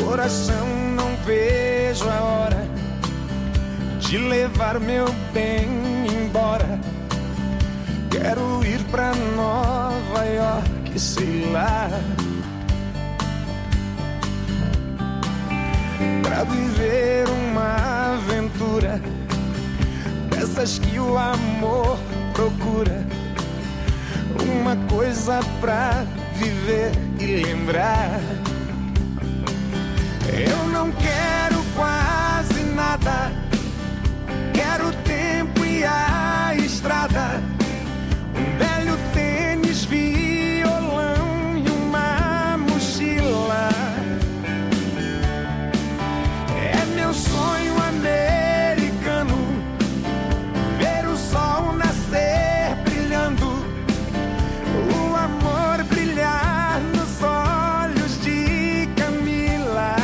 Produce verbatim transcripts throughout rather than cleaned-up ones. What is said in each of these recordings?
Coração, não vejo a hora de levar meu bem embora. Quero ir pra Nova York, sei lá, pra viver uma aventura dessas que o amor procura. Uma coisa pra viver e lembrar. Eu não quero quase nada, quero o tempo e a estrada, um velho tênis, violão e uma mochila. É meu sonho americano, ver o sol nascer brilhando, o amor brilhar nos olhos de Camila.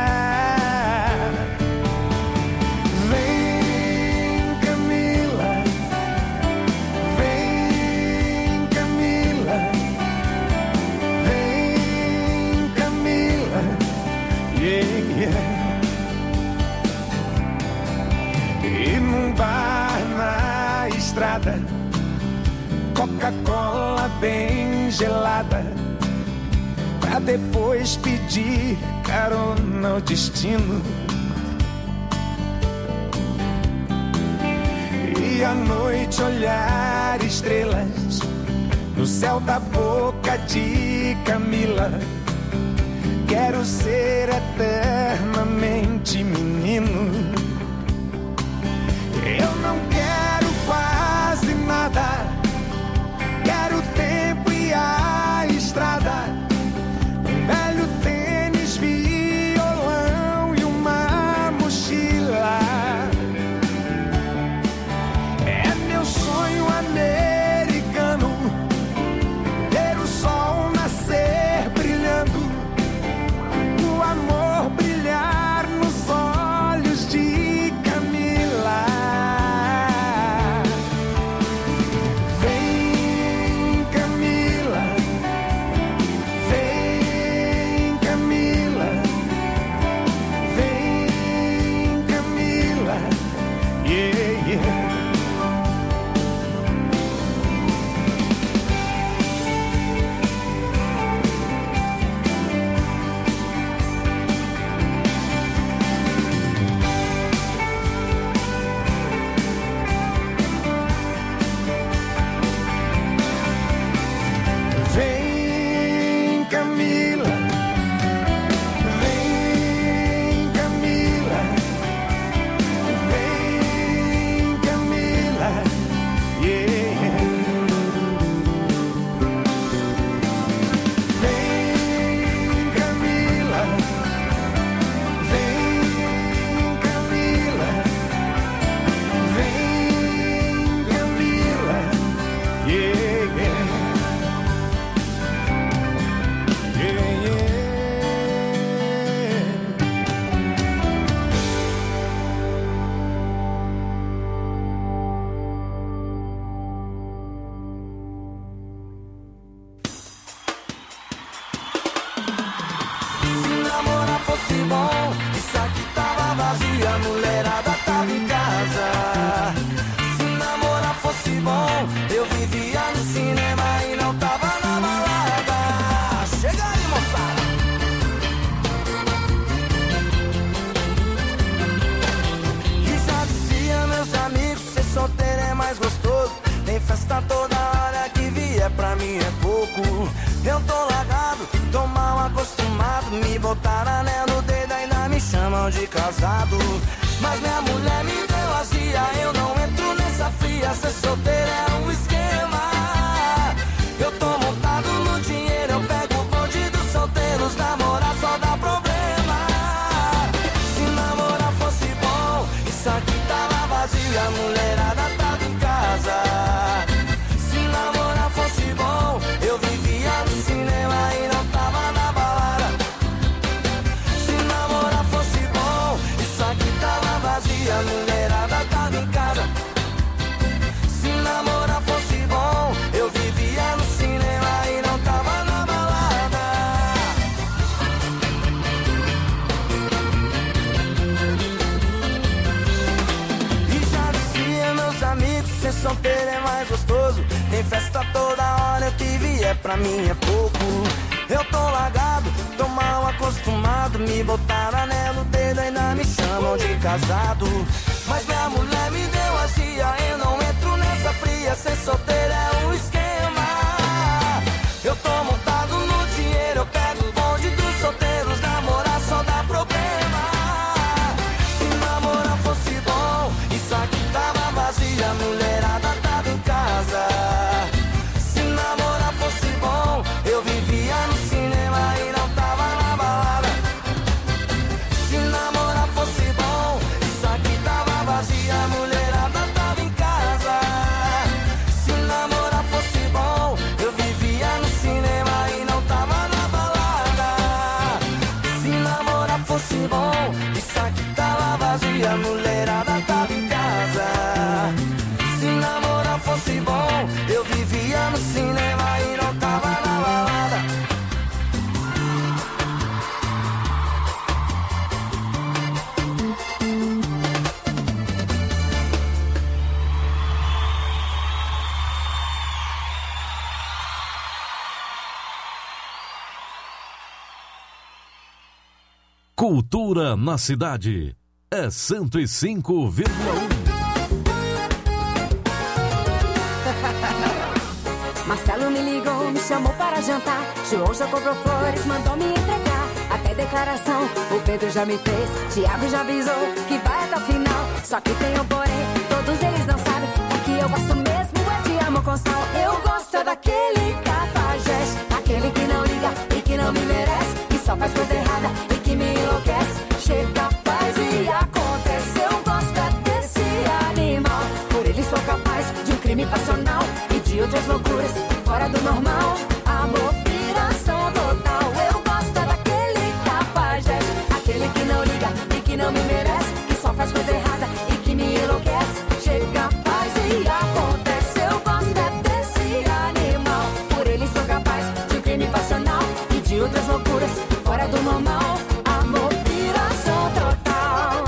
Vem, Camila, vem, Camila, vem, Camila, yeah, yeah. E num bar na estrada, Coca-Cola bem gelada, pra depois pedir carona ao destino. E à noite olhar estrelas no céu da boca de Camila. Quero ser eternamente menino. Eu não quero quase nada, quero o tempo e a estrada, um velho tênis, violão e uma mochila. É meu sonho americano, ver o sol nascer brilhando, o amor brilhar nos olhos de Camila. Vem, Camila, vem, Camila, vem, Camila, yeah, yeah. Vem, Camila, vem, Camila, vem, Camila, yeah. Vem, Camila, vem, Camila, vem, Camila, yeah, yeah. Se namorar fosse bom, isso aqui tava vazio, a mulherada tava em casa. Se namorar fosse bom, eu vivia no cinema e não tava na balada. Chega aí, moçada! E já dizia meus amigos, ser solteiro é mais gostoso. Tem festa toda hora, que vier pra mim é pouco. Eu tô largado, tô mal acostumado, me botaram anel no dedo, ainda me chamam de casado. Mas minha mulher me deu azia, eu não entro nessa fria, ser solteiro é um esquema. Eu tô montado no dinheiro, eu pego o bonde dos solteiros, namorar só dá problema. Se namorar fosse bom, isso aqui tava vazio e a mulherada tava em casa. Se namorar fosse bom, eu vivia no cinema e não tava na balada. Se namorar fosse bom, isso aqui tava vazio, a mulherada tava em casa. Se namorar pra mim é pouco. Eu tô largado, tô mal acostumado. Me botaram anel no dedo, ainda me chamam de casado. Mas minha mulher me deu azia, eu não entro nessa fria. Ser solteiro é um esquema. Eu tô montado no dinheiro, eu pego o bonde dos solteiros. Namorar só dá problema. Se namorar fosse bom, isso aqui tava vazio, a mulherada tava em casa. Se namorar fosse bom, eu vivia no cinema e não tava na balada. Se namorar fosse bom, isso aqui tava vazio, a mulherada tava em casa. Se namorar fosse bom, eu vivia no cinema e não tava na balada. Se namorar fosse bom, isso aqui tava vazio, a mulherada tava em casa. Se namorar fosse bom, eu vivia no cinema e não tava na balada. Cultura na cidade é cento e cinco vírgula um. Marcelo me ligou, me chamou para jantar. João já comprou flores, mandou me entregar. Até declaração, o Pedro já me fez. Tiago já avisou que vai até o final. Só que tem um porém, todos eles não sabem. É que eu gosto mesmo é de amor com sal. Eu gosto daquele cafajeste, aquele que não liga e que não me merece, que só faz coisa errada e que me enlouquece. Chega, faz e acontece. Eu gosto desse animal. Por ele sou capaz de um crime passional e de outras loucuras fora do normal. Amor, piração total. Eu gosto daquele cafajeste, aquele que não liga e que não me merece, que só faz coisa errada e que me enlouquece. Chega, faz e acontece. Eu gosto desse animal. Por ele sou capaz de um crime passional e de outras loucuras fora do normal. Amor, piração total.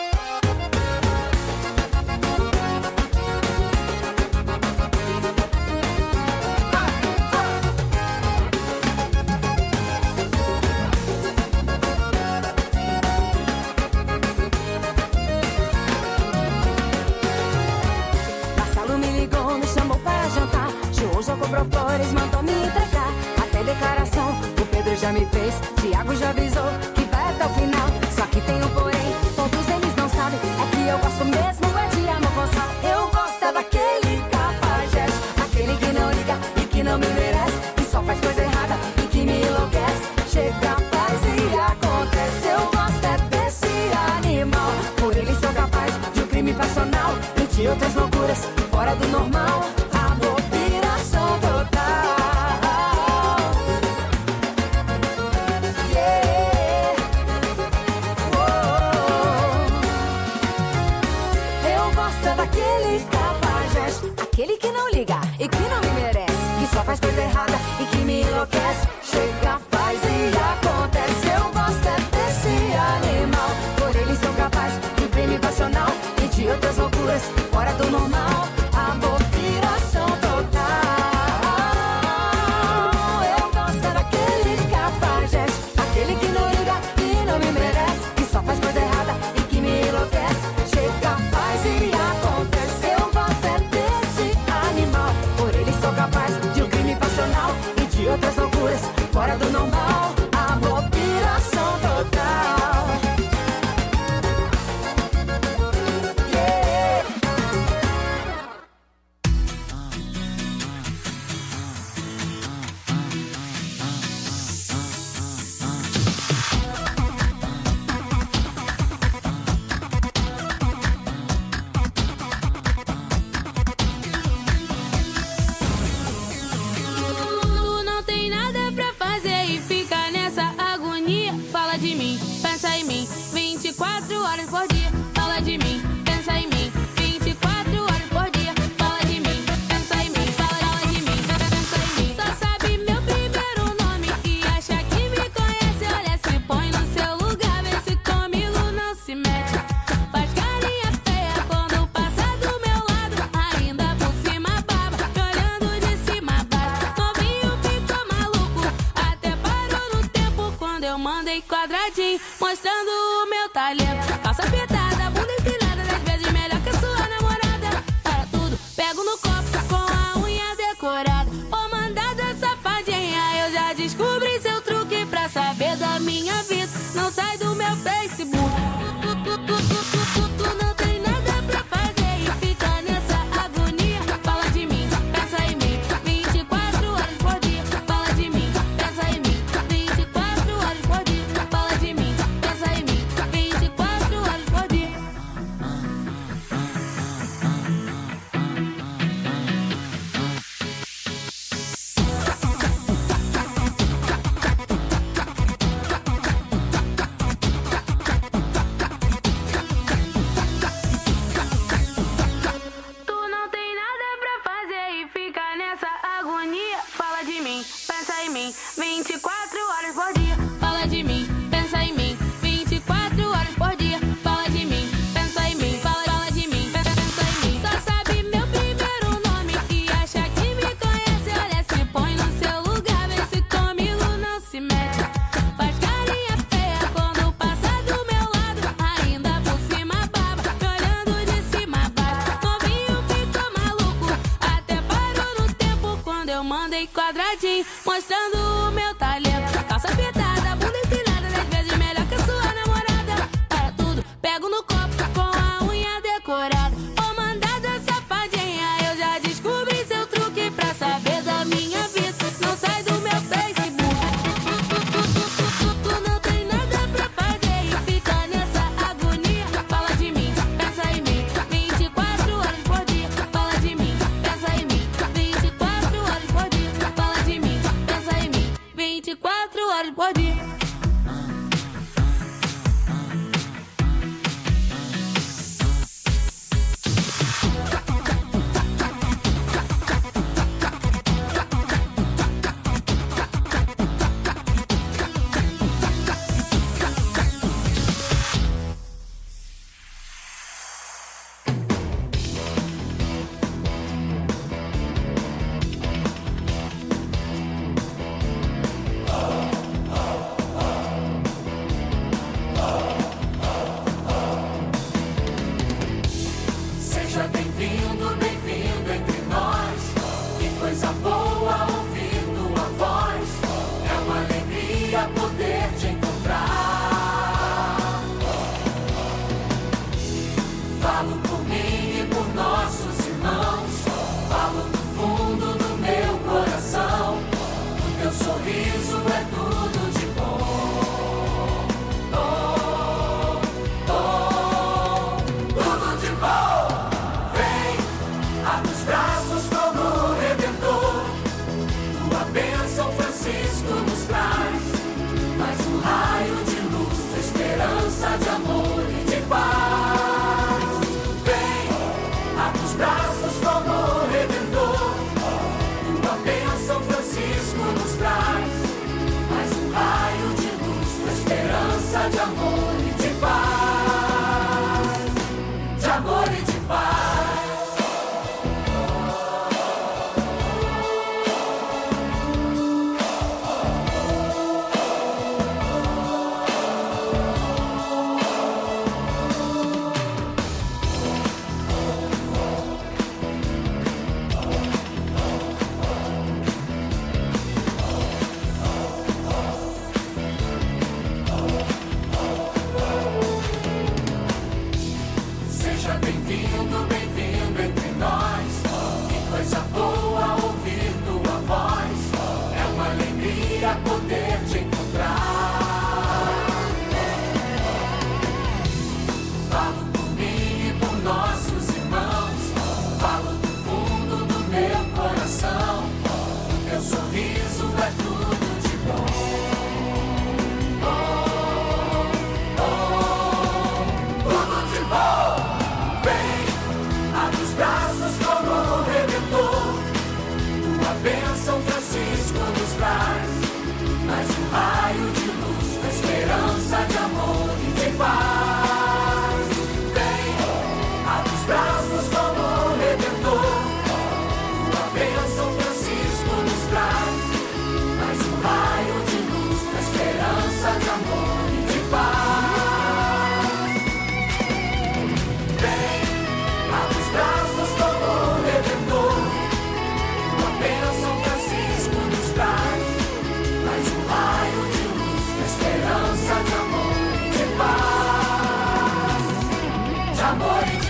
Marcelo me ligou, me chamou para jantar. João já comprou flores, mandou me entregar. Até declaração, o Pedro já me fez. Tiago já avisou que vai até o final. Só que tem um porém, todos eles não sabem. É que eu gosto mesmo é de amor com sal. Eu gosto é daquele cafajeste, aquele que não liga e que não me merece, que só faz coisa errada e que me enlouquece. Chega, faz e acontece. Eu gosto é desse animal. Por ele sou capaz de um crime passional e de outras loucuras fora do normal. Amor, piração total. Yeah. Oh. Eu gosto daquele cara. mandei quadradinho, mostrando o meu talento. Calça apertada, bunda empinada, dez vezes melhor que a sua namorada. Para tudo, pego no copo com a unha decorada. Ô mandada safadinha, eu já descobri seu truque pra saber da minha vida. Não sai do meu Facebook. Tu, tu, tu, tu, tu, tu, tu não tem nada pra fazer e fica nessa agonia. Fala de mim, pensa em mim, vinte e quatro horas por dia. Fala de mim, pensa em mim, vinte e quatro horas por dia. Fala de mim, pensa em mim, vinte e quatro horas por dia. Tu não tem nada pra fazer e fica nessa agonia. Fala de mim, pensa em mim, vinte e quatro horas por dia. Fala de mim, pensa em mim, vinte e quatro horas por dia. Fala de mim, pensa em mim, fala, fala de mim, pensa em mim. Só sabe meu primeiro nome e acha que me conhece. Olha, se põe no seu lugar, vê se comigo não se mete. Faz carinha feia quando passa do meu lado. Ainda por cima baba, me olhando de cima a baixo. Novinho ficou maluco, até parou no tempo quando eu mandei quadradinho, mostrando o meu talento. Calça apertada, bunda empinada, dez vezes melhor que a sua namorada. Para tudo, pego no copo com a unha decorada. Ô mandada safadinha, eu já descobri seu truque pra saber da minha vida. Não sai do meu Facebook. Tu não tem nada pra fazer e fica nessa agonia. Fala de mim, pensa em mim, vinte e quatro horas por dia. Fala de mim, pensa em mim, vinte e quatro horas por dia. Fala de mim, pensa em mim, vinte e quatro horas por dia. Seja bem-vindo, bem-vindo entre nós. Que coisa boa ouvir tua voz. É uma alegria poder te encontrar. Falo por mim e por nossos irmãos. Falo do fundo do meu coração. O teu sorriso é tudo de bom. Oh, oh, tudo de bom. Vem, abre os braços como o Redentor. Tua bênção, Francisco, nos traz. Mais um raio de luz, esperança, de amor e de paz. Vem, abre os braços como o Redentor. Tua bênção, Francisco, nos traz. Mais um raio de luz, esperança, de amor e de paz. De amor e de paz. Seja bem-vindo, bem-vindo entre nós. Que coisa boa ouvir tua voz. É uma alegria poder te encontrar. Falo por mim e por nossos irmãos. Falo do fundo do meu coração. O teu sorriso é tudo de bom. Oh, oh, tudo de bom. Vem, abre os braços como o Redentor. Tua bênção, Francisco, nos traz. Mais um raio de luz.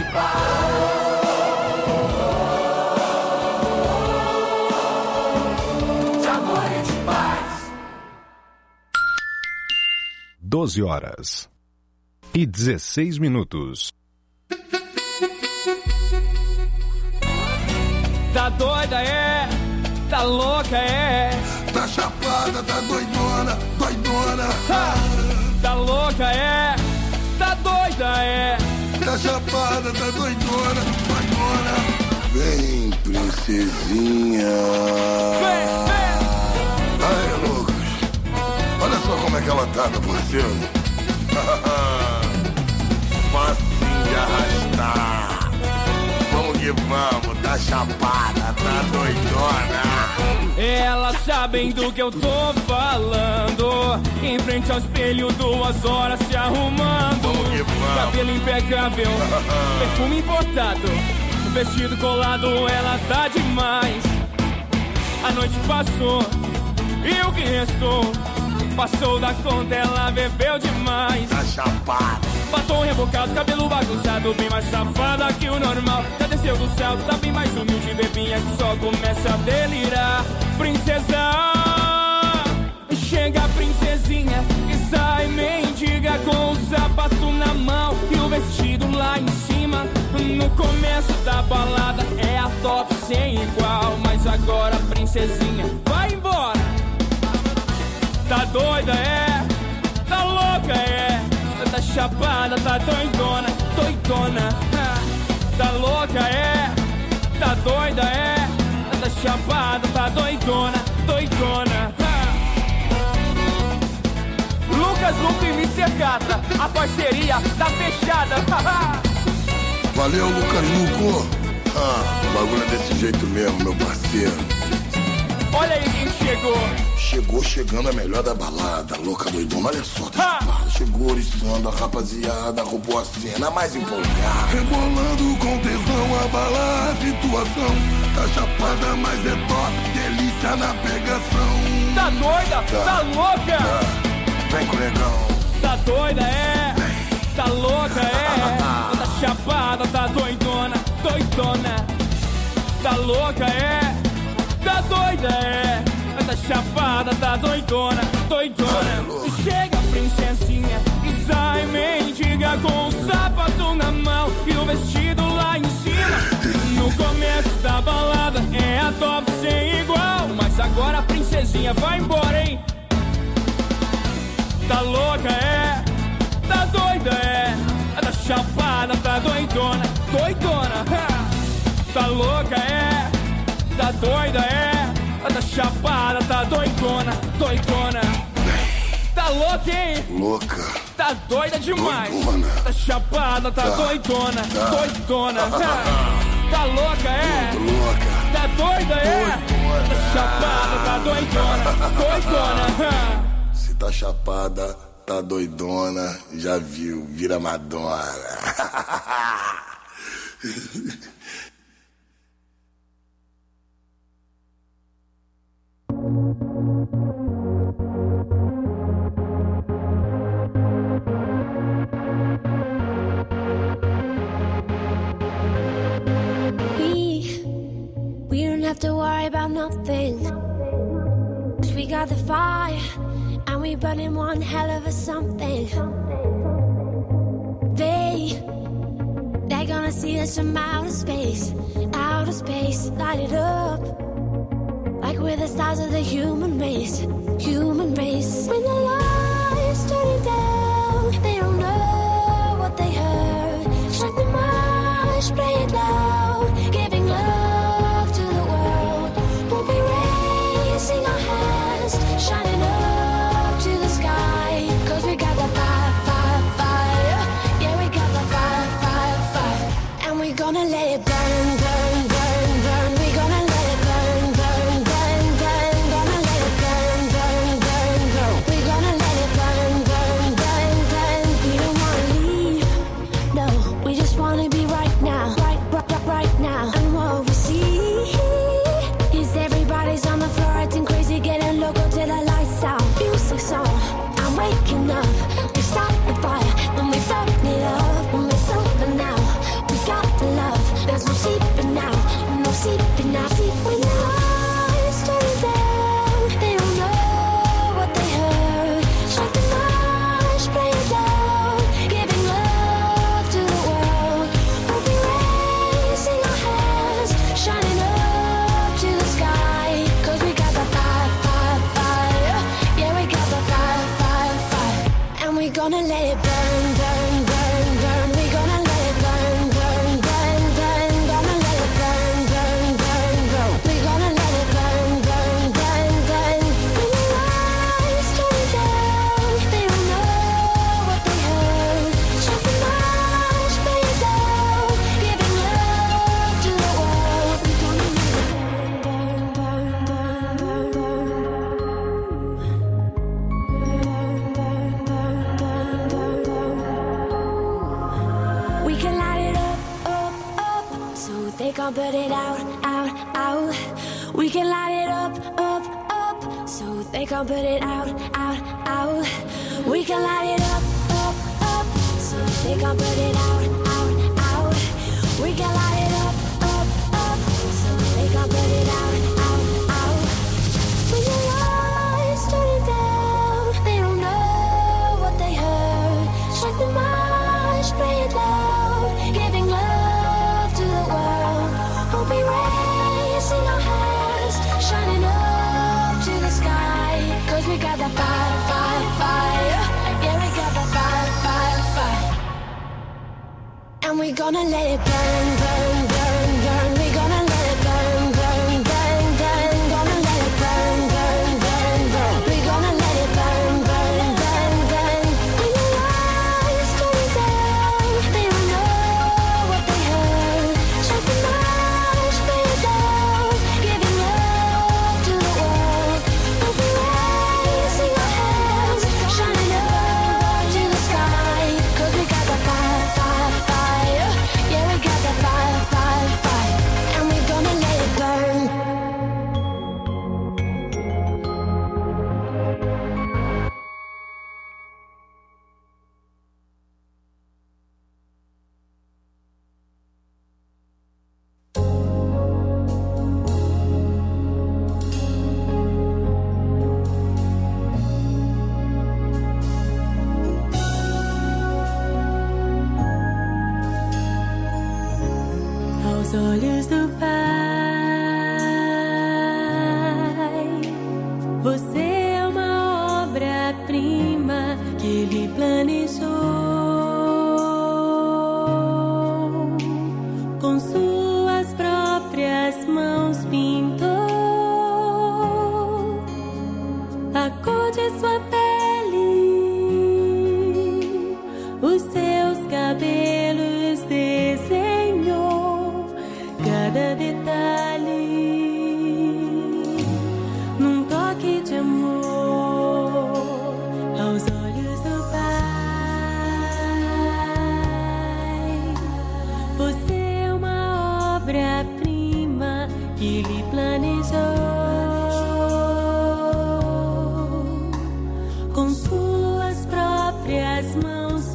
De amor e de paz. doze horas e dezesseis minutos. Tá doida, é? Tá louca, é? Tá chapada, tá doidona, doidona. Ha! Tá louca, é? Tá doida, é? Tá chapada, tá doidona, doidona. Vem, princesinha. Vem, vem. Ai, Lucas, olha só como é que ela tá, tá porcendo. Facinho de arrastar. Vamos que vamos, tá chapada, tá doidona. Elas sabem do que eu tô falando. Em frente ao espelho, duas horas se arrumando. Vamos que vamos. Cabelo impecável, perfume importado, vestido colado, ela tá demais. A noite passou e o que restou passou da conta, ela bebeu demais. Tá chapada. Batom rebocado, cabelo bagunçado, bem mais safada que o normal. Já desceu do céu, tá bem mais humilde, bebinha que só começa a delirar. Princesa, chega a princesinha e sai mendiga com o sapato na mão e o vestido lá em cima. No começo da balada é a top sem igual, mas agora a princesinha vai embora. Tá doida, é? Tá louca, é? Tá chapada, tá doidona, doidona. Tá louca, é? Tá doida, é? Tá chapada, tá doidona, doidona. Lucas, Luco e mister Catra, a parceria tá fechada. Valeu, Lucas Luco. Ah, o bagulho é desse jeito mesmo, meu parceiro. Olha aí quem chegou. Chegou chegando a melhor da balada, louca doidona, olha só, tá chapada. Chegou oriçando a rapaziada, roubou a cena mais empolgada. Rebolando com tesão, abalar a situação. Tá chapada, mas é top, delícia na pegação. Tá doida? Tá, tá louca? Tá. Vem com o negão. Tá doida, é? Vem. Tá louca, é? Tá chapada, tá doidona, doidona. Tá louca, é? Tá doida, é? Tá chapada, tá doidona, doidona. Chega a princesinha e sai mendiga com o sapato na mão e o vestido lá em cima. No começo da balada é a top sem igual, mas agora a princesinha vai embora, hein? Tá louca, é? Tá doida, é? Tá chapada, tá doidona, doidona. Tá louca, é? Tá doida, é? Tá chapada, tá doidona, doidona. Tá louca, hein? Louca. Tá doida demais. Doidona. Tá chapada, tá, tá. doidona, tá. doidona. Tá louca, é? Louca. Tá doida, é? Doidona. Tá chapada, tá doidona, doidona. Se tá chapada, tá doidona, já viu, vira Madonna. We, we don't have to worry about nothing, 'cause we got the fire, and we burning one hell of a something. They, they're gonna see us from outer space, outer space, light it up, like we're the stars of the human race, human race. When the lights turning down, they don't know what they heard. Strike the march, play it loud, giving love to the world. We'll be raising our hands, shining up to the sky, 'cause we got the fire, fire, fire. Yeah, we got the fire, fire, fire. And we're gonna let it burn, burn, burn, burn. We're gonna let it burn, burn, burn, burn. Gonna let it burn, burn, burn, burn. We're gonna let it burn, burn, burn, burn. We don't wanna leave, no, we just wanna be right now, right, right, right now. And what we see is everybody's on the floor acting crazy, getting loco till the lights out. Music's on, I'm waking up. We start the fire, then we burn it up. When we're sober now, we got gonna let it burn, burn, burn, burn. We gonna let it burn, burn, burn, burn. Gonna let it burn, burn, burn, burn. We gonna let it burn, burn, burn, burn. When the lights turn down, they don't know what they heard. Shut the lights, play it down, giving love to the world. We gonna let it burn, burn, burn, burn, burn, burn. We can light it up, up, up, so they can't put it out, out, out. We can light it up, up, up, so they can't put it out, out, out. We can light it up, up, up, so they can't put it out, out, out. We can light it up, up, up, so they can't put it out, out, out. When the lights turn down, they don't know what they heard. Strike the march, play it loud, giving love to the world. We'll be raising our hands, shining up to the sky. Cause we got that fire, fire, fire. Yeah, we got that fire, fire, fire. And we gonna let it burn, burn, burn, burn. We gonna let it burn, burn, burn, burn. Gonna let it burn, burn, burn, burn. We gonna let it burn, burn, burn, burn. When the lights turn down, they don't know what they heard. Strike the march, play it down, giving love to the world. We'll be raising our hands, shining up to the sky. Cause we got that fire, fire, fire. Yeah, we got that fire, fire, fire. And we gonna let it burn. Aos olhos do Pai, você é uma obra-prima que Ele planejou. Com suas próprias mãos pintou a cor de sua pele, os seus cabelos desenhou cada detalhe num toque de amor. Aos olhos do Pai, você é uma obra-prima que Ele planejou. Com suas próprias mãos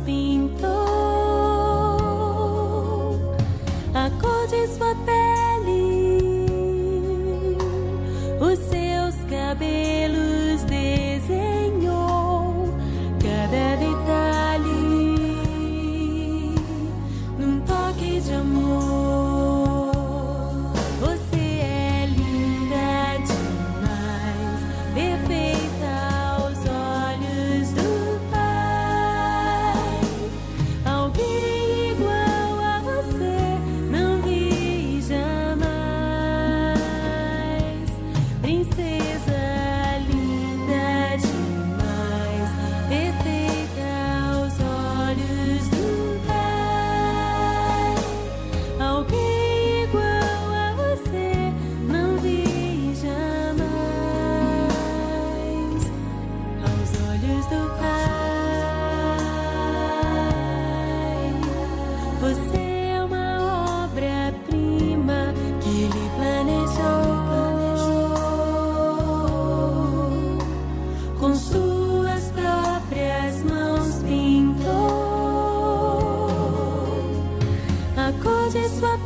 pintou a cor de sua pele, os seus cabelos desenhou cada detalhe num toque de amor. Você é linda demais, perfeita aos olhos do Pai. Alguém igual a você não vi jamais. Princesa linda demais, perfeita aos olhos do Pai. Alguém igual a você não vi jamais. Aos olhos do Pai, você é uma obra-prima que Ele planejou. Com suas próprias mãos pintou a cor de sua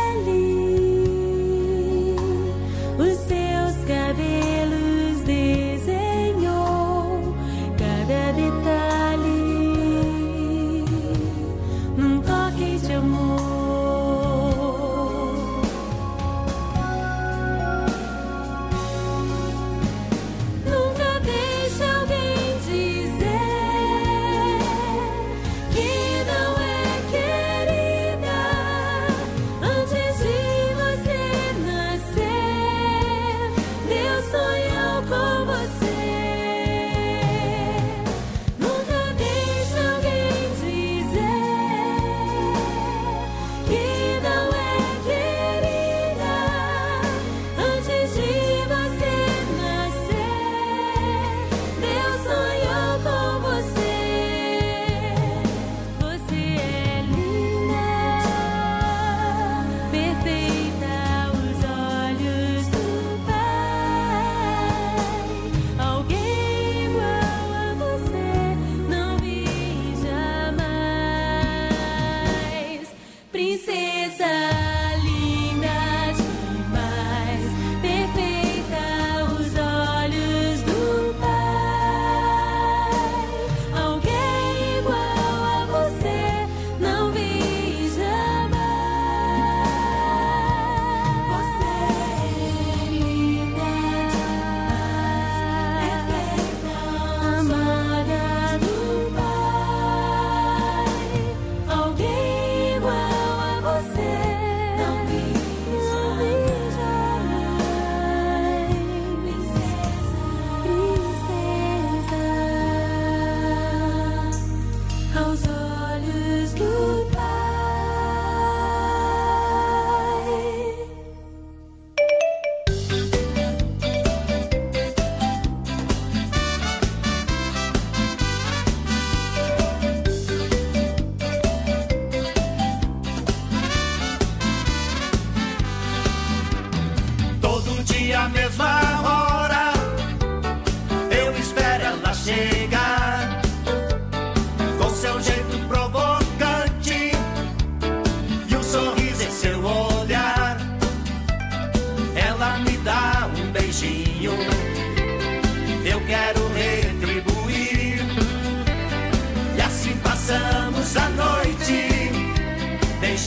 pele, os seus cabelos desenhou cada detalhe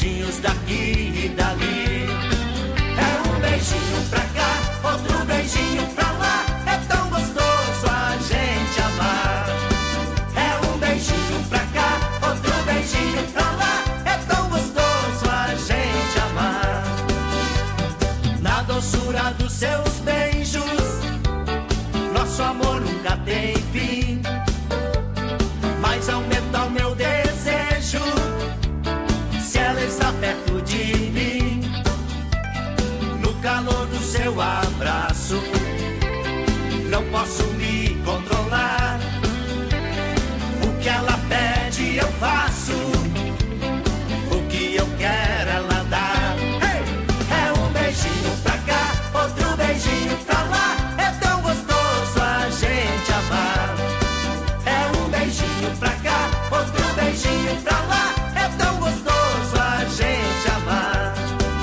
beijinhos daqui e dali. É um beijinho pra cá, outro beijinho pra lá. É tão gostoso a gente amar. É um beijinho pra cá, outro beijinho pra lá. É tão gostoso a gente amar. Na doçura dos seus beijos, nosso amor nunca tem fim. Mas aumenta o meu desejo se ela está perto de mim. No calor do seu abraço, não posso me controlar. O que ela pede eu faço, o que eu quero ela dá. É um beijinho pra cá, outro beijinho pra lá. É tão gostoso a gente amar. É um beijinho pra cá, outro beijinho pra lá. É tão gostoso a gente amar.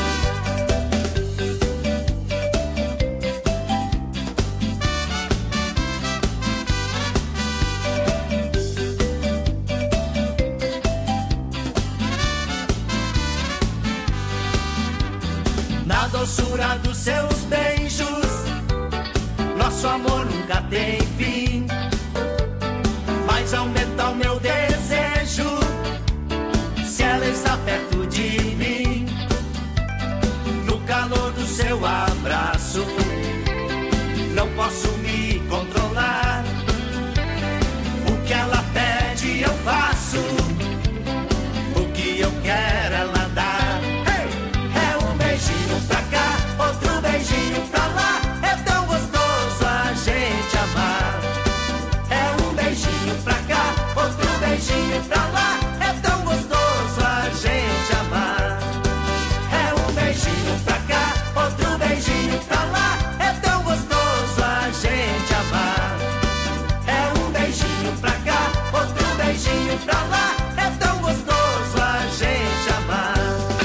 Na doçura dos seus beijos, nosso amor nunca tem fim. Mas aumenta o meu desejo se ela está perto de mim. No calor do seu abraço, não posso me controlar. O que ela pede eu faço, o que eu quero ela dá. É um beijinho pra cá, outro beijinho pra lá. É tão gostoso a gente amar. É um beijinho pra cá, outro beijinho pra lá. É tão gostoso a gente amar. É um beijinho pra cá, outro beijinho pra lá. É tão gostoso a gente amar. É um beijinho pra cá, outro beijinho pra lá. É tão gostoso a gente amar.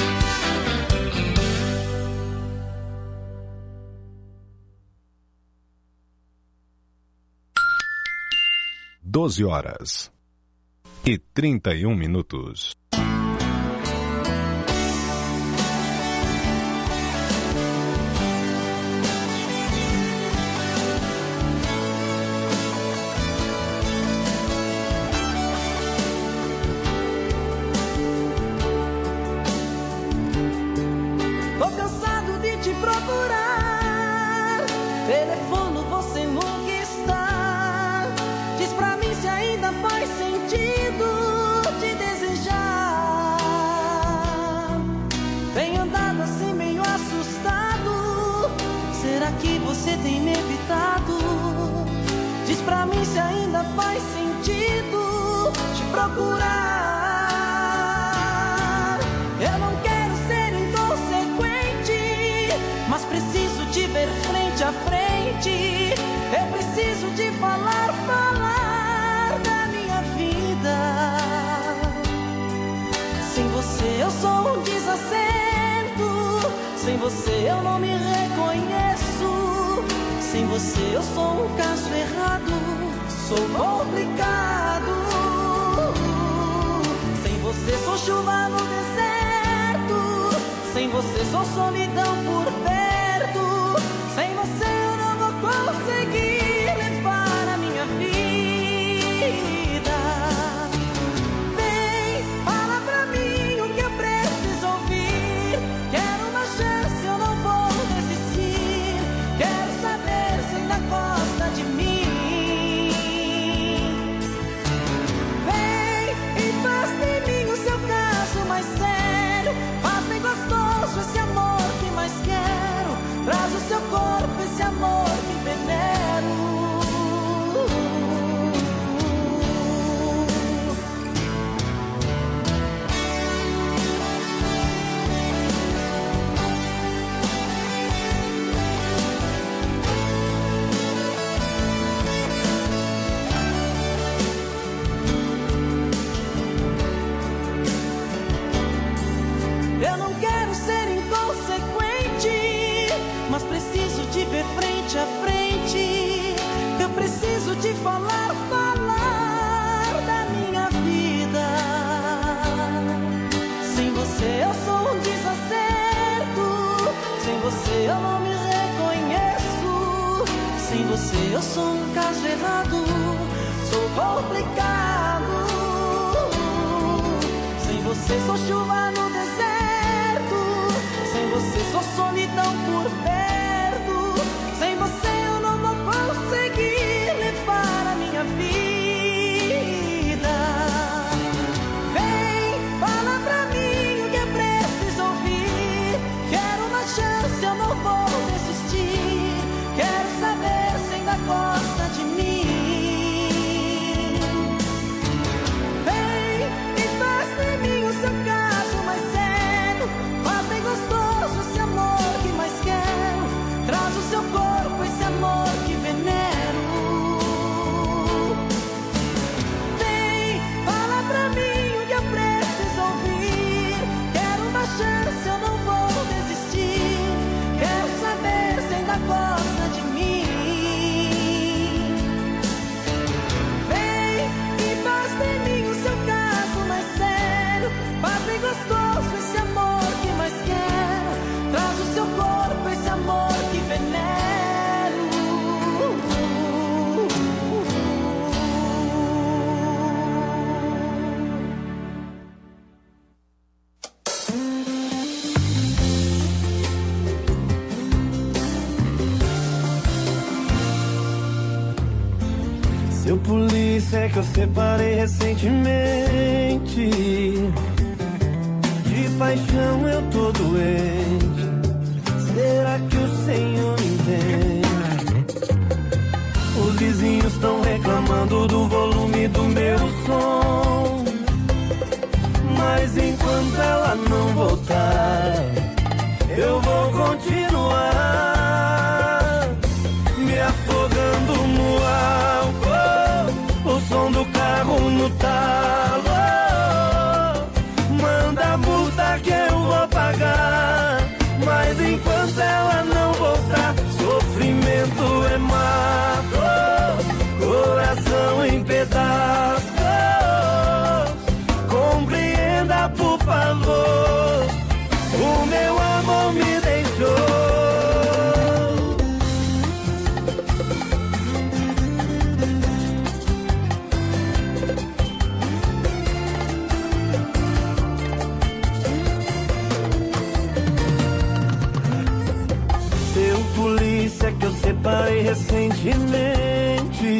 doze horas e trinta e um minutos. Tô cansado de te procurar. Telefono, você nunca está. Diz pra mim se ainda faz sentido te desejar. Vem andado assim meio assustado. Será que você tem me evitado? Diz pra mim se ainda faz sentido te procurar. Eu não quero ser inconsequente, mas preciso te ver frente a frente. Eu preciso te falar, falar da minha vida. Sem você eu sou um desacerto. Sem você eu não me reconheço. Sem você eu sou um caso errado. Sou complicado. Sem você sou chuva no deserto. Sem você sou solidão por perto. Sem você eu não vou conseguir levar a minha vida. Vem, fala pra mim o que eu preciso ouvir. Quero uma chance, eu não vou desistir. Quero saber se ainda gosta de mim. Vem e faz de mim o seu caso mais sério. Faz bem gostoso esse amor que mais quero. sou um caso errado, sou complicado. Sem você sou chuva no deserto, sem você sou solidão por perto. Sem você eu não vou conseguir levar a minha vida. Vem, fala pra mim o que eu preciso ouvir. Quero uma chance, eu não vou desistir. Quero saber se ainda gosta de mim. Vem e faz de mim o seu caso mais sério. Faz bem gostoso esse amor que mais quero. Traz o seu corpo esse amor que venero. Vem, fala pra mim o que eu preciso ouvir. Quero uma chance, eu não vou desistir. Quero saber se ainda gosta de mim. Vem e faz de mim o seu caso mais sério. Faz bem gostoso esse amor que mais quero. Traz o seu corpo esse amor que venero. Seu polícia é que eu separei recentemente. De paixão eu tô doente. Será que o Senhor me entende? Os vizinhos estão reclamando do volume do meu som. Mas enquanto ela não voltar, eu vou continuar me afogando no álcool. O som do carro no talo. Manda a multa que eu vou pagar. Mas enquanto ela não voltar, sofrimento é mato, coração em pedaços. Compreenda, por favor, o meu amor me deixou. Polícia que eu separei recentemente.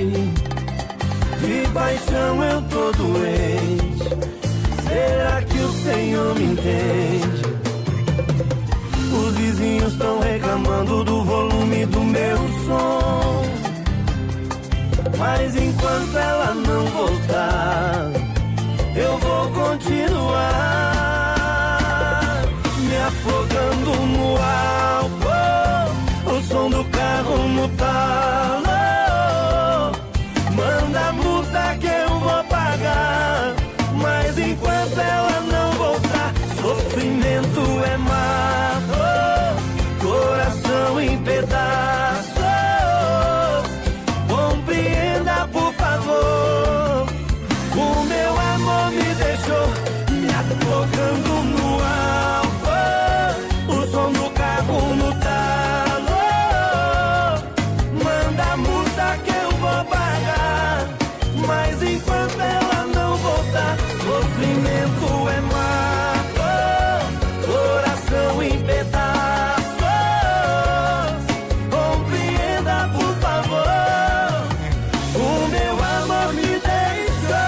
De paixão eu tô doente. Será que o Senhor me entende? Os vizinhos estão reclamando do volume do meu som. Mas enquanto ela não voltar, eu vou continuar me afogando no álcool. O som do carro no talo. Manda a multa que eu vou pagar. Mas enquanto ela não voltar, sofrimento é mato, coração em pedaços. Compreenda, por favor, o meu amor me deixou me afogando no álcool. O som do carro no talo. Mas enquanto ela não voltar, sofrimento é mato, coração em pedaços. Compreenda, por favor, o meu amor me deixou.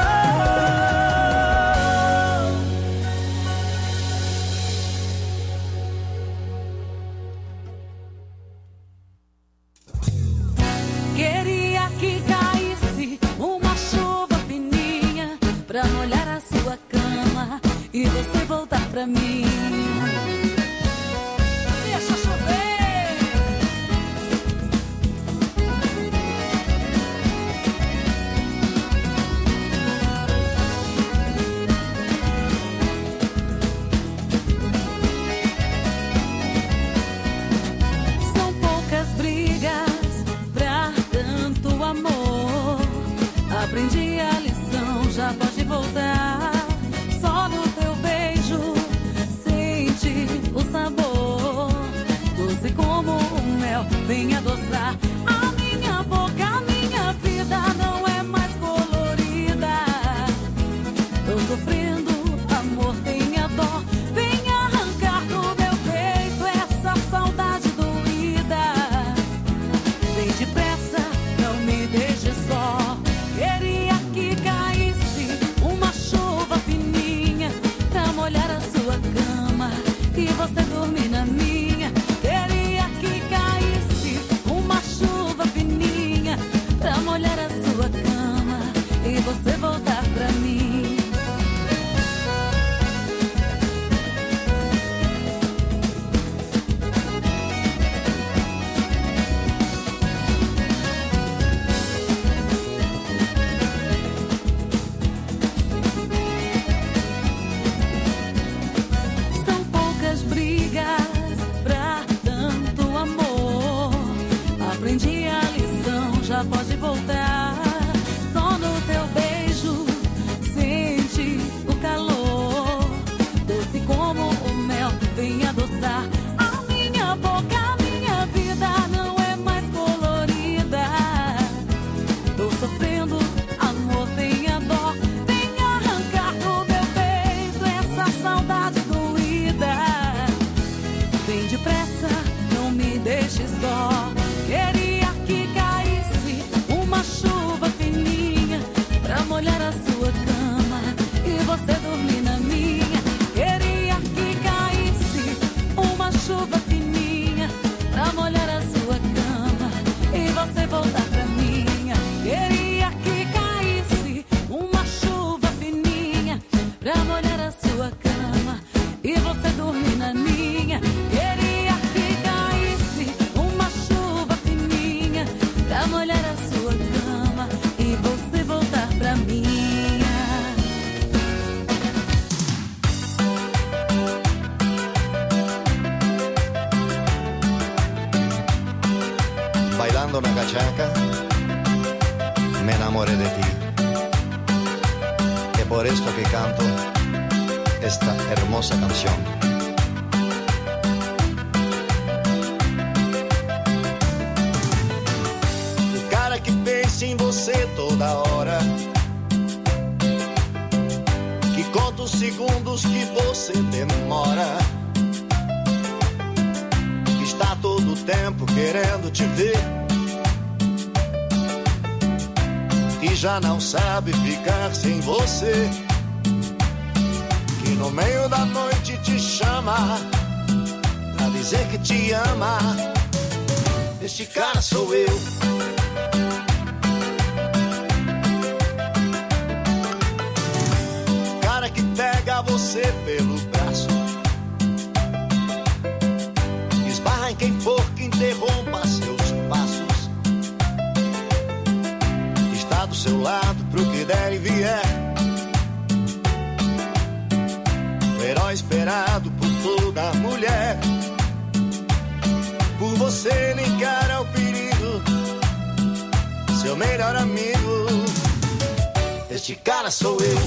Queria que caísse uma chuva fininha pra molhar a sua cama e você voltar pra mim. Deixa chover. São poucas brigas pra tanto amor. Aprendi a lição, já pode voltar. Só no teu beijo sente o sabor. Doce como o mel, vem adoçar a minha boca. molhar a sua cama e você dormir na minha. Queria que caísse uma chuva fininha pra molhar a sua cama e você voltar pra minha. Queria que caísse uma chuva fininha pra molhar a sua cama e você dormir na minha. Queria que caísse uma chuva fininha pra molhar a sua cama e você voltar pra minha. Bailando na cachaca, me enamoré de ti. Es por esto que canto esta hermosa canción. O cara que pensa em você toda hora, que conta os segundos que você demora, que está todo o tempo querendo te ver, que já não sabe ficar sem você, que no meio da noite te chama pra dizer que te ama. Este cara sou eu. Cara que pega você pelo braço, esbarra em quem for que interrompa seus passos, está do seu lado pro que der e vier, o herói esperado por toda mulher. Por você ele encara o perigo, seu melhor amigo. Este cara sou eu.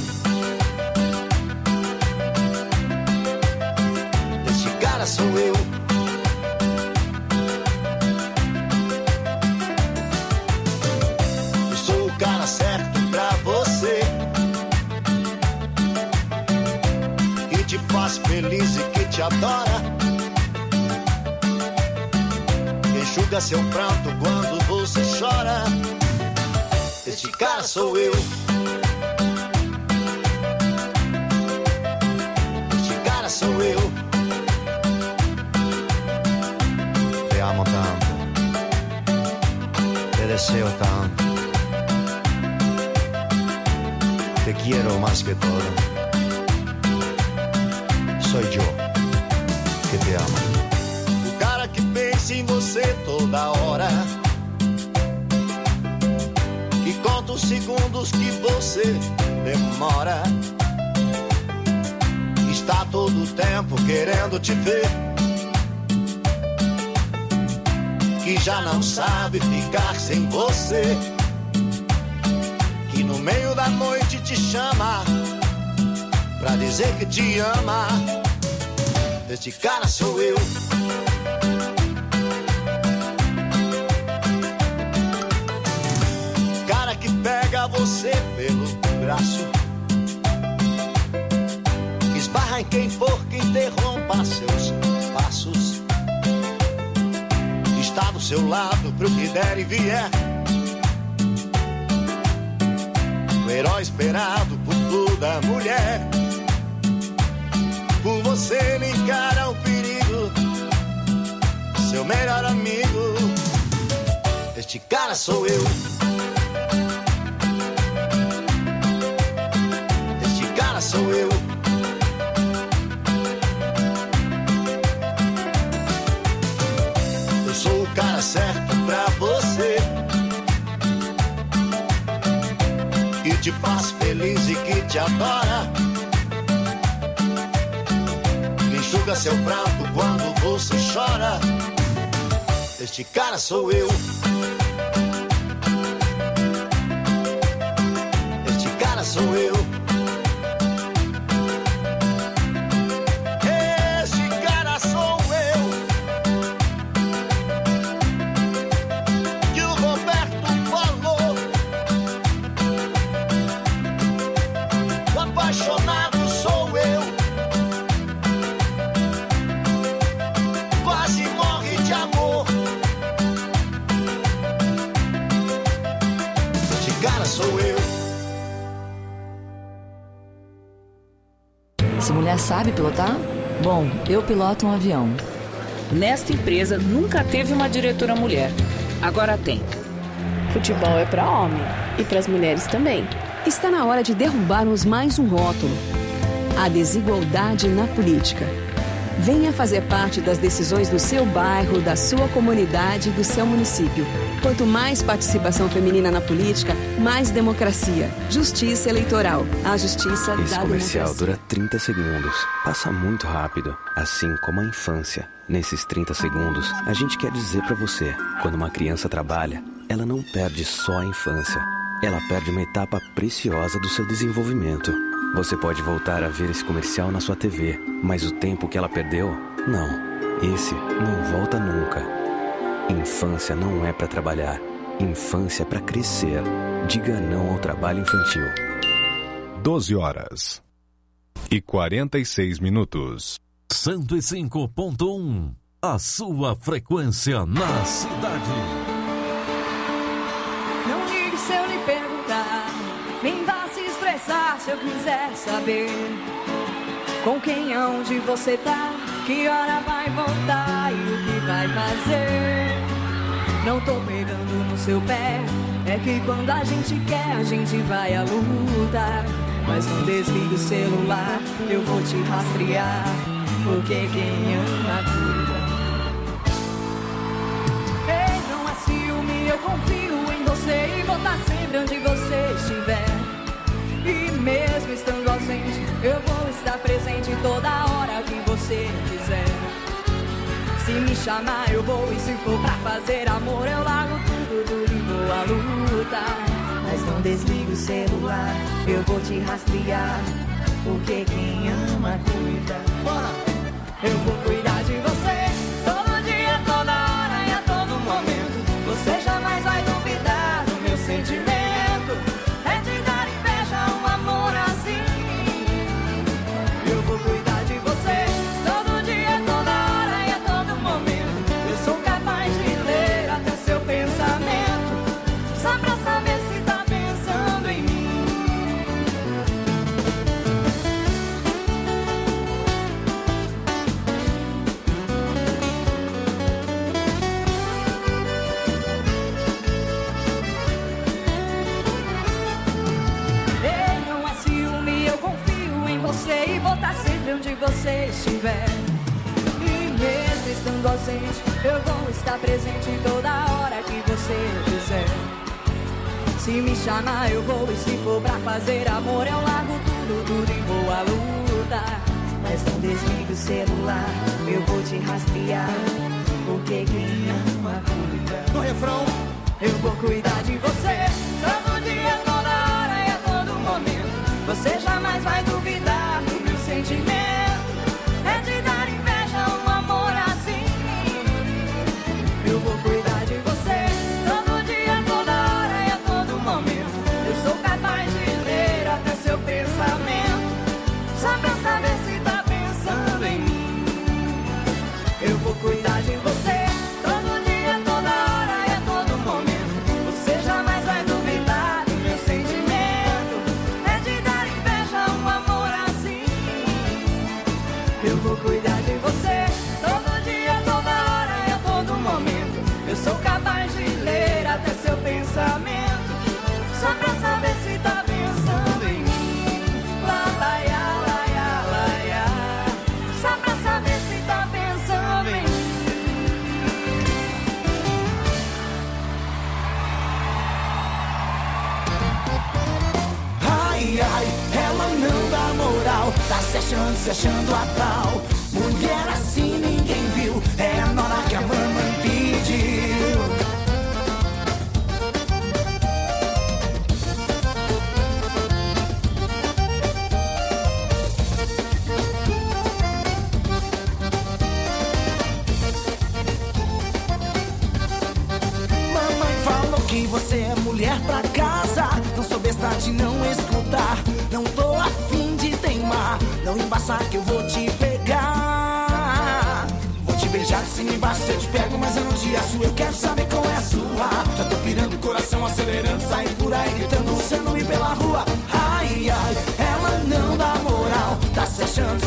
Este cara sou eu. Eu sou o cara certo pra você, que te faz feliz e que te adora, que enxuga seu pranto quando você chora. Este cara sou eu. Este cara sou eu. Te amo tanto, te deseo tanto, te quiero más que todo. Soy yo que te amo. O cara que pensa em você toda hora, que conta os segundos que você demora, está todo o tempo querendo te ver, que já não sabe ficar sem você, que no meio da noite te chama pra dizer que te ama. Este cara sou eu. Cara que pega você pelo braço, esbarra em quem for que interrompa seus passos, está do seu lado pro que der e vier, o herói esperado por toda mulher. Por você ele encara o perigo, seu melhor amigo. Este cara sou eu. Este cara sou eu. Eu sou o cara certo pra você, que te faz feliz e que te adora, que enxuga seu pranto quando você chora. Este cara sou eu. Este cara sou eu. Este cara sou eu. Que o Roberto falou. O apaixonado sou eu. Quase morre de amor. Este cara sou eu. Se mulher sabe pilotar? Bom, eu piloto um avião. Nesta empresa nunca teve uma diretora mulher. Agora tem. Futebol é para homem e para as mulheres também. Está na hora de derrubarmos mais um rótulo: a desigualdade na política. Venha fazer parte das decisões do seu bairro, da sua comunidade e do seu município. Quanto mais participação feminina na política, mais democracia. Justiça eleitoral. A justiça Esse da comercial democracia. dura trinta segundos. Passa muito rápido, assim como a infância. Nesses trinta segundos, a gente quer dizer pra você: quando uma criança trabalha, ela não perde só a infância. Ela perde uma etapa preciosa do seu desenvolvimento. Você pode voltar a ver esse comercial na sua T V, mas o tempo que ela perdeu, não. Esse não volta nunca. Infância não é pra trabalhar. Infância é pra crescer. Diga não ao trabalho infantil. doze horas e quarenta e seis minutos. cento e cinco ponto um. A sua frequência na cidade. Não ligue se eu lhe perguntar, nem vá se estressar se eu quiser saber com quem, aonde você tá, que hora vai voltar e o que vai fazer. Não tô pegando no seu pé, é que quando a gente quer a gente vai à luta. Mas não desligue o celular, eu vou te rastrear, porque quem ama cuida. Ei, não é ciúme, eu confio em você e vou estar sempre onde você estiver. E mesmo estando ausente, eu vou estar presente toda hora que você quiser. Se me chamar eu vou, e se for pra fazer amor eu largo tudo, tudo e vou à luta. Mas não desligue o celular, eu vou te rastrear, porque quem ama cuida. Eu vou cuidar de você todo dia, toda hora e a todo momento. Você jamais vai duvidar do meu sentimento. É de dar inveja um amor assim. Eu vou cuidar de você todo dia, toda hora e a todo momento. Eu sou capaz de ler até seu pensamento, só pra saber se tá pensando em mim. Ei, não é ciúme, eu confio em você e vou estar sempre onde você estiver. E mesmo estando ausente, eu vou estar presente toda hora que você quiser. Se me chamar eu vou, e se for pra fazer amor eu largo tudo, tudo e vou à luta. Mas não desligue o celular, eu vou te rastrear, porque quem ama cuida. No refrão, eu vou cuidar de você todo dia, toda hora e a todo momento. Você jamais vai duvidar do meu sentimento. É de dar inveja um amor assim. Eu vou cuidar de você todo dia, toda hora e a todo momento. Eu sou capaz de ler até seu pensamento, só pra saber se tá pensando em mim. Eu vou cuidar de você todo dia, toda hora e a todo momento. Você jamais vai duvidar do meu sentimento. É de dar inveja um amor assim. Eu vou cuidar de você todo dia, toda hora e a todo momento. Eu sou capaz de ler até seu pensamento, só pra saber se tá pensando em mim. Lá, lá, ya, lá, ya, lá, ya. Só pra saber se tá pensando em mim. Ai, ai, ela não dá moral, tá se achando, se achando a tal. Mulher assim ninguém viu, é a nora que a mamãe pediu. Mamãe falou que você é mulher pra casa, não sou besta de não escutar. Não tô afim de teimar, não embaçar que eu vou te pegar. Vou te beijar se me basta eu te pego, mas eu não te acho, eu quero saber qual é a sua. Já tô pirando o coração, acelerando, sair por aí gritando, você não ir pela rua. Ai, ai, ela não dá moral, tá se achando,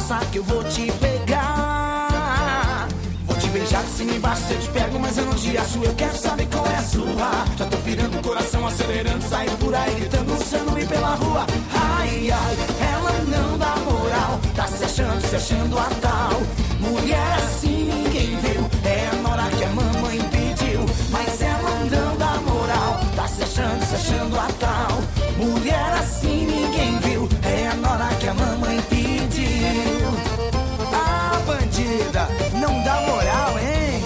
força que eu vou te pegar. Vou te beijar que se me basta eu te pego, mas eu não te acho, eu quero saber qual é a sua. Já tô pirando o coração, acelerando, saio por aí gritando o seu nome pela rua. Ai, ai, ela não dá moral, tá se achando, se achando a tal. Mulher assim ninguém viu, é a nora que a mamãe pediu. Mas ela não dá moral, tá se achando, se achando a tal. Mulher assim ninguém viu, é a nora que a mamãe pediu. Ah, bandida, não dá moral, hein?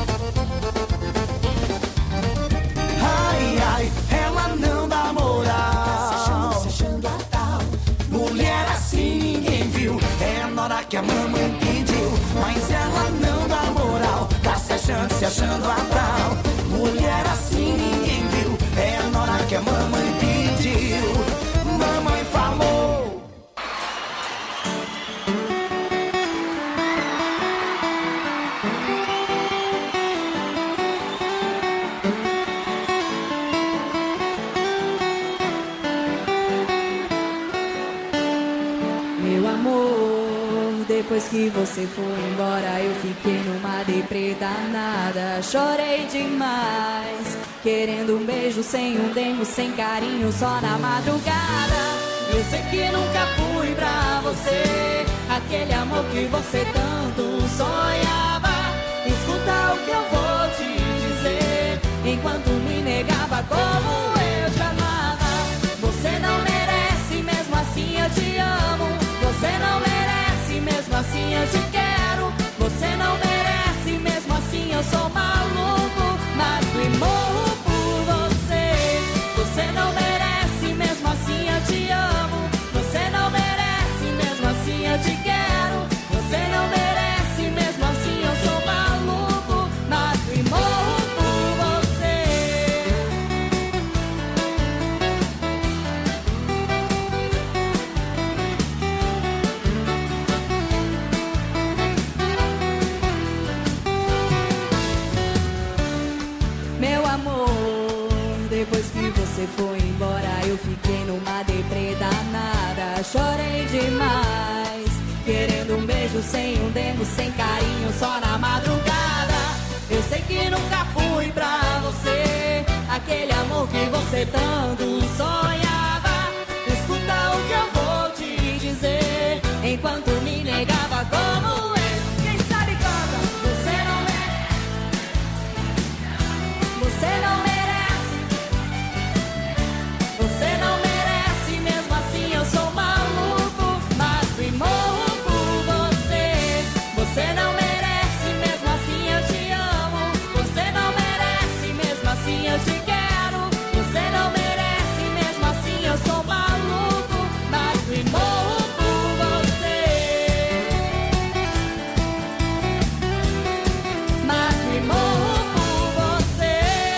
Ai, ai, ela não dá moral, se achando, se achando a tal. Mulher assim ninguém viu, é a nora que a mamãe pediu. Mas ela não dá moral, tá se achando, se achando a tal. Mulher assim ninguém viu, é a nora que a mamãe pediu. Mamãe falou. Meu amor, depois que você foi embora, eu fiquei numa deprê danada. Chorei demais, querendo um beijo sem um dengo, sem carinho, só na madrugada. Eu sei que nunca fui pra você aquele amor que você tanto sonhava. Escuta o que eu vou te dizer, enquanto me negava como eu te amava. Você não merece, mesmo assim eu te amo. Você não merece, mesmo assim eu te quero. Você não merece, mesmo assim eu sou maluco. Mato e morro por você. Você não merece, mesmo assim eu te amo. Você não merece, mesmo assim eu te quero. Você não merece, mesmo assim eu sou maluco. Mato e morro por você. Meu amor, depois que você foi embora, eu fiquei numa deprê danada. Chorei demais, querendo um beijo sem um dengo, sem carinho, só na madrugada. Eu sei que nunca fui pra você aquele amor que você tanto sonhava. Escuta o que eu vou te dizer, enquanto me negava como eu. Quem sabe canta. Você não merece, você não merece, você não merece, mesmo assim eu sou maluco. Mato e morro por você. Você não merece, mesmo assim eu te amo. Você não merece, mesmo assim eu te quero. Você não merece, mesmo assim eu sou maluco. Mato e morro por você. Mato e morro por você.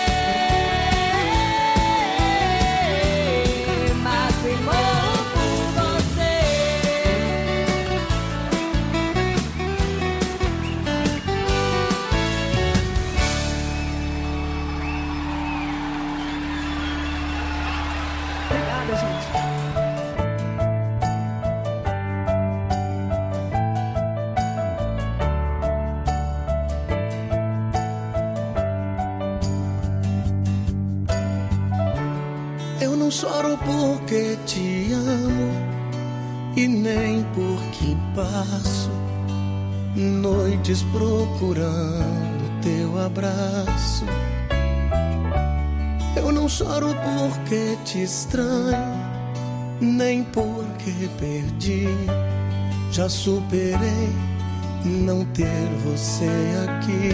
Mato e morro por você. Obrigada, gente. Eu não choro porque te amo e nem porque passo noites procurando teu abraço. Eu não choro porque te estranho, nem porque perdi. Já superei não ter você aqui.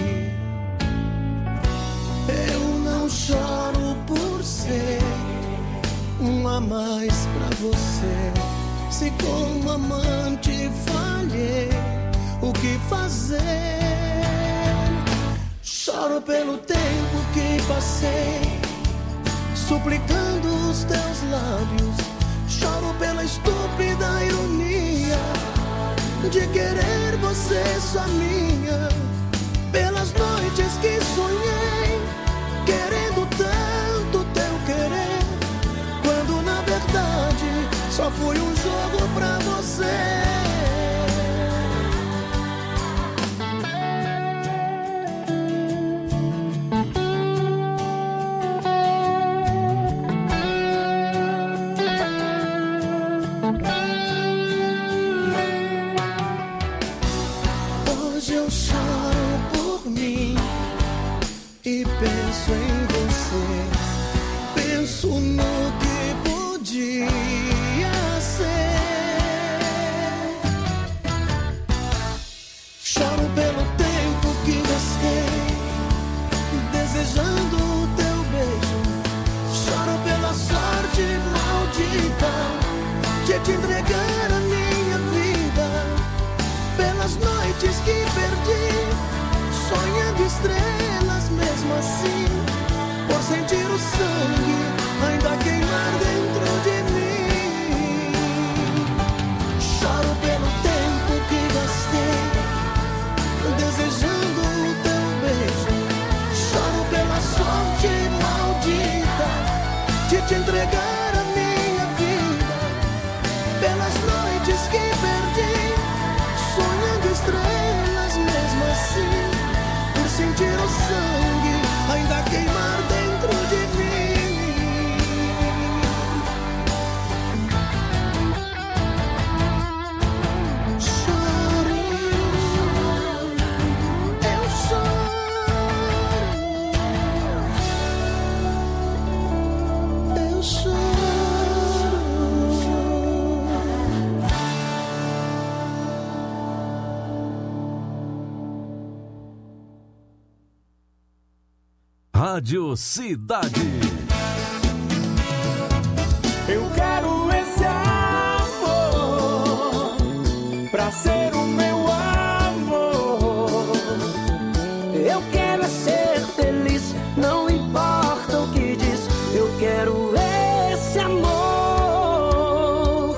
Eu não choro por ser um a mais pra você. Se como amante falhei, o que fazer? Choro pelo tempo que passei, suplicando os teus lábios. Choro pela estúpida ironia de querer você só minha. Pelas noites que sonhei, querendo tanto teu querer, quando na verdade só foi um jogo pra você. penso em você, penso no que podia ser. Choro pelo tempo que gastei, desejando o teu beijo. Choro pela sorte maldita de te entregar a minha vida, pelas noites que perdi, sonhando estrelas mesmo assim, por sentir o sangue ainda queimar dentro de mim. Choro pelo tempo que gastei, desejando o teu beijo. Choro pela sorte maldita de te entregar a minha vida, pelas noites que perdi, sonhando estrelas mesmo assim, por sentir o sangue ainda queimar dentro de mim. Choro, eu choro, eu choro. Rádio Cidade. Eu quero esse amor pra ser o meu amor. Eu quero é ser feliz, não importa o que diz. Eu quero esse amor.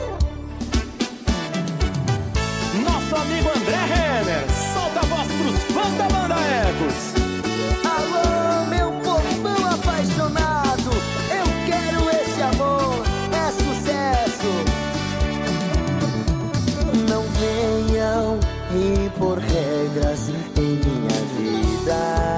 Nosso amigo André Renner, solta a voz pros fãs da banda Ecos. Alô, meu povão apaixonado, eu quero esse amor, é sucesso. Não venham impor regras em minha vida,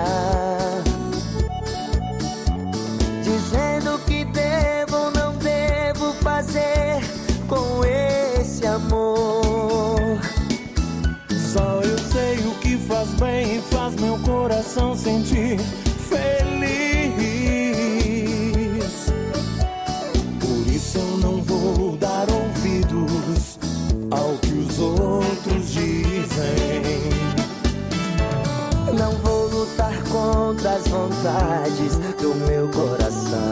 dizendo que devo ou não devo fazer com esse amor. Só eu sei o que faz bem e faz meu coração sentir feliz. Por isso eu não vou dar ouvidos ao que os outros dizem. Não vou lutar contra as vontades do meu coração,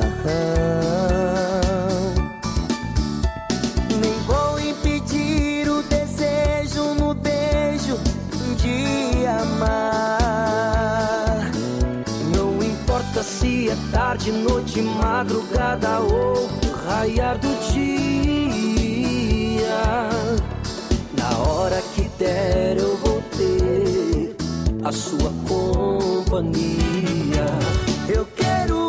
nem vou impedir o desejo no beijo de amar. Não importa se é tarde, noite, madrugada ou raiar do dia. Na hora que der eu vou ter a sua companhia. Eu quero